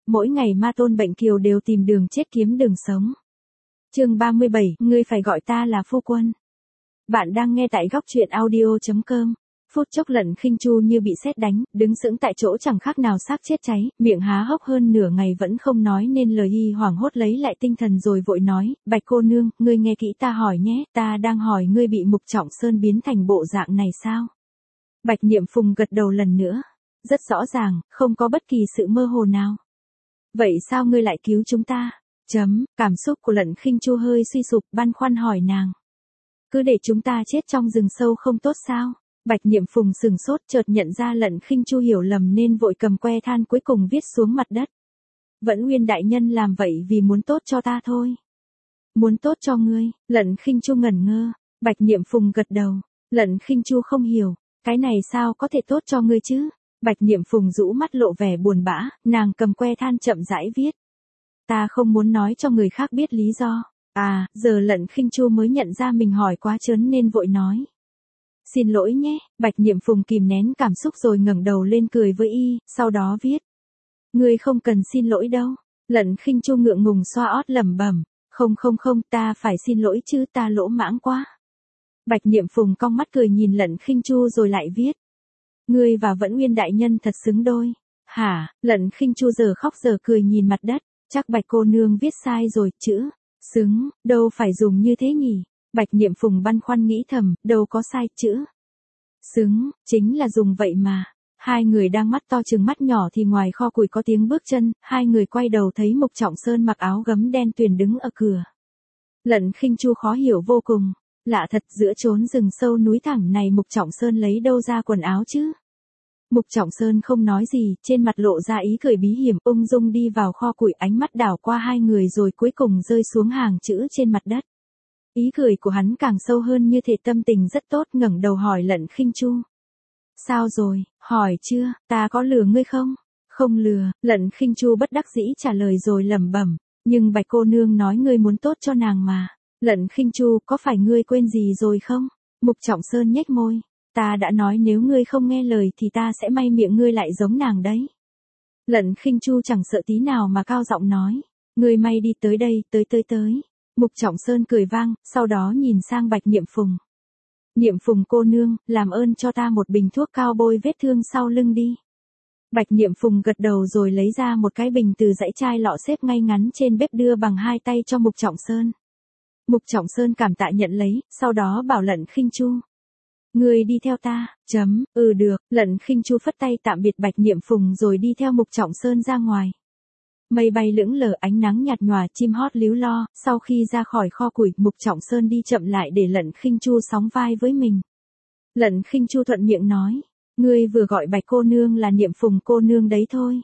mỗi ngày ma tôn bệnh kiều đều tìm đường chết kiếm đường sống. Chương 37, ngươi phải gọi ta là phu quân. Bạn đang nghe tại góc truyện audio.com. Phút chốc Lận Khinh Chu như bị sét đánh, đứng sững tại chỗ chẳng khác nào xác chết cháy, miệng há hốc hơn nửa ngày vẫn không nói nên lời, y hoảng hốt lấy lại tinh thần rồi vội nói, Bạch cô nương, ngươi nghe kỹ ta hỏi nhé, ta đang hỏi ngươi bị Mục Trọng Sơn biến thành bộ dạng này sao? Bạch Niệm Phùng gật đầu lần nữa, rất rõ ràng, không có bất kỳ sự mơ hồ nào. Vậy sao ngươi lại cứu chúng ta? Cảm xúc của Lận Khinh Chu hơi suy sụp, băn khoăn hỏi nàng. Cứ để chúng ta chết trong rừng sâu không tốt sao? Bạch Niệm Phùng sừng sốt, chợt nhận ra Lận Khinh Chu hiểu lầm nên vội cầm que than cuối cùng viết xuống mặt đất. Vẫn Nguyên đại nhân làm vậy vì muốn tốt cho ta thôi. Muốn tốt cho ngươi? Lận Khinh Chu ngẩn ngơ. Bạch Niệm Phùng gật đầu. Lận Khinh Chu không hiểu, cái này sao có thể tốt cho ngươi chứ? Bạch Niệm Phùng rũ mắt lộ vẻ buồn bã, nàng cầm que than chậm rãi viết. Ta không muốn nói cho người khác biết lý do. Giờ Lận Khinh Chu mới nhận ra mình hỏi quá trớn nên vội nói. Xin lỗi nhé, Bạch Niệm Phùng kìm nén cảm xúc rồi ngẩng đầu lên cười với y, sau đó viết. Ngươi không cần xin lỗi đâu. Lận Khinh Chu ngượng ngùng xoa ót lẩm bẩm. Không, ta phải xin lỗi chứ, ta lỗ mãng quá. Bạch Niệm Phùng cong mắt cười nhìn Lận Khinh Chu rồi lại viết. Ngươi và Vẫn Nguyên đại nhân thật xứng đôi. Hả? Lận Khinh Chu giờ khóc giờ cười nhìn mặt đất. Chắc Bạch cô nương viết sai rồi, chữ xứng, đâu phải dùng như thế nhỉ? Bạch Niệm Phùng băn khoăn nghĩ thầm, đâu có sai, chữ xứng, chính là dùng vậy mà. Hai người đang mắt to trừng mắt nhỏ thì ngoài kho củi có tiếng bước chân, hai người quay đầu thấy Mục Trọng Sơn mặc áo gấm đen tuyền đứng ở cửa. Lận Khinh Chu khó hiểu vô cùng, lạ thật, giữa chốn rừng sâu núi thẳm này Mục Trọng Sơn lấy đâu ra quần áo chứ? Mục Trọng Sơn không nói gì, trên mặt lộ ra ý cười bí hiểm, ung dung đi vào kho củi, ánh mắt đảo qua hai người rồi cuối cùng rơi xuống hàng chữ trên mặt đất. Ý cười của hắn càng sâu hơn như thể tâm tình rất tốt, ngẩng đầu hỏi Lận Khinh Chu. Sao rồi, hỏi chưa, ta có lừa ngươi không? Không lừa, Lận Khinh Chu bất đắc dĩ trả lời rồi lẩm bẩm, nhưng Bạch cô nương nói ngươi muốn tốt cho nàng mà. Lận Khinh Chu, có phải ngươi quên gì rồi không? Mục Trọng Sơn nhếch môi. Ta đã nói nếu ngươi không nghe lời thì ta sẽ may miệng ngươi lại giống nàng đấy. Lận Khinh Chu chẳng sợ tí nào mà cao giọng nói. Ngươi may đi, tới đây, tới. Mục Trọng Sơn cười vang, sau đó nhìn sang Bạch Niệm Phùng. Niệm Phùng cô nương, làm ơn cho ta một bình thuốc cao bôi vết thương sau lưng đi. Bạch Niệm Phùng gật đầu rồi lấy ra một cái bình từ dãy chai lọ xếp ngay ngắn trên bếp đưa bằng hai tay cho Mục Trọng Sơn. Mục Trọng Sơn cảm tạ nhận lấy, sau đó bảo Lận Khinh Chu. Ngươi đi theo ta, được, Lận Khinh Chu phất tay tạm biệt Bạch Niệm Phùng rồi đi theo Mục Trọng Sơn ra ngoài. Mây bay lững lờ, ánh nắng nhạt nhòa, chim hót líu lo, sau khi ra khỏi kho củi, Mục Trọng Sơn đi chậm lại để Lận Khinh Chu sóng vai với mình. Lận Khinh Chu thuận miệng nói, ngươi vừa gọi Bạch cô nương là Niệm Phùng cô nương đấy thôi.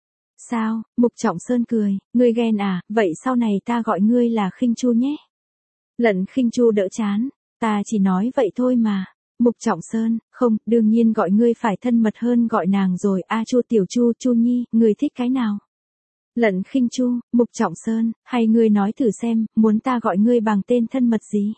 Sao? Mục Trọng Sơn cười, ngươi ghen à, vậy sau này ta gọi ngươi là Khinh Chu nhé. Lận Khinh Chu đỡ chán, ta chỉ nói vậy thôi mà. Mục Trọng Sơn, không, đương nhiên gọi ngươi phải thân mật hơn gọi nàng rồi, Chu Tiểu Chu, Chu Nhi, ngươi thích cái nào? Lận Khinh Chu, Mục Trọng Sơn, hay ngươi nói thử xem, muốn ta gọi ngươi bằng tên thân mật gì?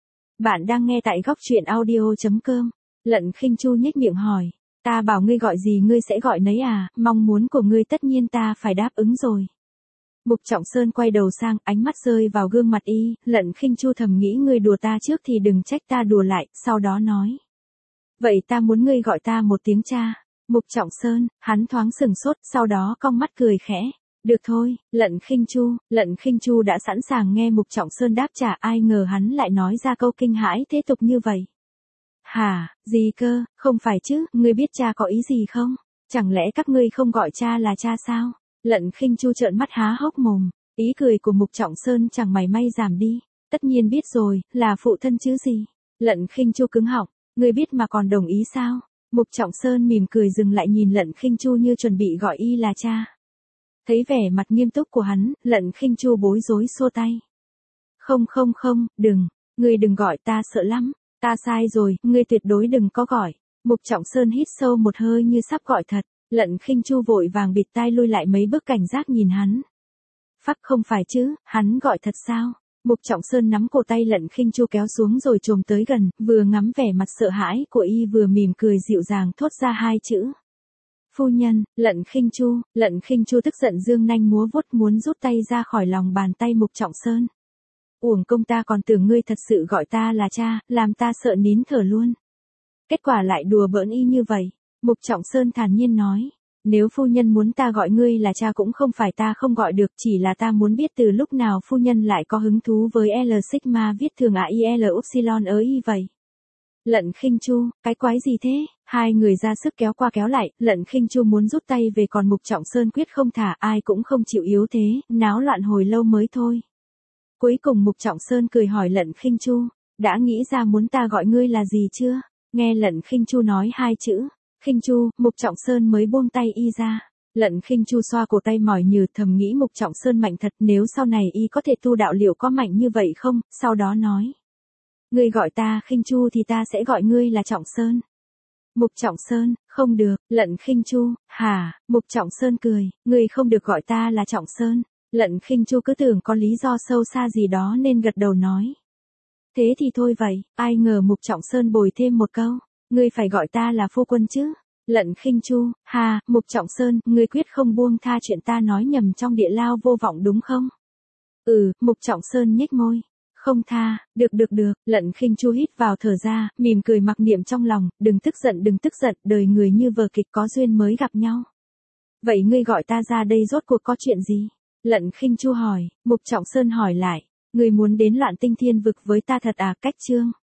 Bạn đang nghe tại góc truyện audio.com. Lận Khinh Chu nhếch miệng hỏi, ta bảo ngươi gọi gì ngươi sẽ gọi nấy à, mong muốn của ngươi tất nhiên ta phải đáp ứng rồi. Mục Trọng Sơn quay đầu sang, ánh mắt rơi vào gương mặt y, Lận Khinh Chu thầm nghĩ ngươi đùa ta trước thì đừng trách ta đùa lại, sau đó nói. Vậy ta muốn ngươi gọi ta một tiếng cha. Mục Trọng Sơn, hắn thoáng sừng sốt, sau đó cong mắt cười khẽ. Được thôi, Lận Khinh Chu đã sẵn sàng nghe Mục Trọng Sơn đáp trả, ai ngờ hắn lại nói ra câu kinh hãi thế tục như vậy. Hả, gì cơ, không phải chứ, ngươi biết cha có ý gì không? Chẳng lẽ các ngươi không gọi cha là cha sao? Lận Khinh Chu trợn mắt há hốc mồm, ý cười của Mục Trọng Sơn chẳng mảy may giảm đi. Tất nhiên biết rồi, là phụ thân chứ gì. Lận Khinh Chu cứng họng, ngươi biết mà còn đồng ý sao? Mục Trọng Sơn mỉm cười dừng lại nhìn Lận Khinh Chu như chuẩn bị gọi y là cha. Thấy vẻ mặt nghiêm túc của hắn, Lận Khinh Chu bối rối xua tay. Không, ngươi đừng gọi, ta sợ lắm. Ta sai rồi, ngươi tuyệt đối đừng có gọi. Mục Trọng Sơn hít sâu một hơi như sắp gọi thật. Lận Khinh Chu vội vàng bịt tai lui lại mấy bước cảnh giác nhìn hắn. Phắc, không phải chứ, hắn gọi thật sao? Mục Trọng Sơn nắm cổ tay Lận Khinh Chu kéo xuống rồi chồm tới gần, vừa ngắm vẻ mặt sợ hãi của y vừa mỉm cười dịu dàng thốt ra hai chữ. Phu nhân, Lận Khinh Chu tức giận giương nanh múa vuốt muốn rút tay ra khỏi lòng bàn tay Mục Trọng Sơn. Uổng công ta còn tưởng ngươi thật sự gọi ta là cha, làm ta sợ nín thở luôn. Kết quả lại đùa bỡn y như vậy. Mục Trọng Sơn thản nhiên nói. Nếu phu nhân muốn ta gọi ngươi là cha cũng không phải ta không gọi được, chỉ là ta muốn biết từ lúc nào phu nhân lại có hứng thú với L Sigma viết thường AIL Upsilon ở y vậy. Lận Khinh Chu, cái quái gì thế? Hai người ra sức kéo qua kéo lại, Lận Khinh Chu muốn rút tay về còn Mục Trọng Sơn quyết không thả, ai cũng không chịu yếu thế, náo loạn hồi lâu mới thôi. Cuối cùng Mục Trọng Sơn cười hỏi Lận Khinh Chu, đã nghĩ ra muốn ta gọi ngươi là gì chưa? Nghe Lận Khinh Chu nói hai chữ, Khinh Chu, Mục Trọng Sơn mới buông tay y ra. Lận Khinh Chu xoa cổ tay mỏi nhừ thầm nghĩ Mục Trọng Sơn mạnh thật, nếu sau này y có thể tu đạo liệu có mạnh như vậy không, sau đó nói. Ngươi gọi ta Khinh Chu thì ta sẽ gọi ngươi là Trọng Sơn. Mục Trọng Sơn, không được, Lận Khinh Chu, hả, Mục Trọng Sơn cười, ngươi không được gọi ta là Trọng Sơn. Lận Khinh Chu cứ tưởng có lý do sâu xa gì đó nên gật đầu nói. Thế thì thôi vậy, ai ngờ Mục Trọng Sơn bồi thêm một câu, ngươi phải gọi ta là phu quân chứ. Lận Khinh Chu, hà, Mục Trọng Sơn, ngươi quyết không buông tha chuyện ta nói nhầm trong địa lao vô vọng đúng không? Mục Trọng Sơn nhếch môi. Không tha, được, Lận Khinh Chu hít vào thở ra, mỉm cười mặc niệm trong lòng, đừng tức giận, đời người như vở kịch có duyên mới gặp nhau. Vậy ngươi gọi ta ra đây rốt cuộc có chuyện gì? Lận Khinh Chu hỏi, Mục Trọng Sơn hỏi lại, ngươi muốn đến Loạn Tinh Thiên Vực với ta thật à? Cách chương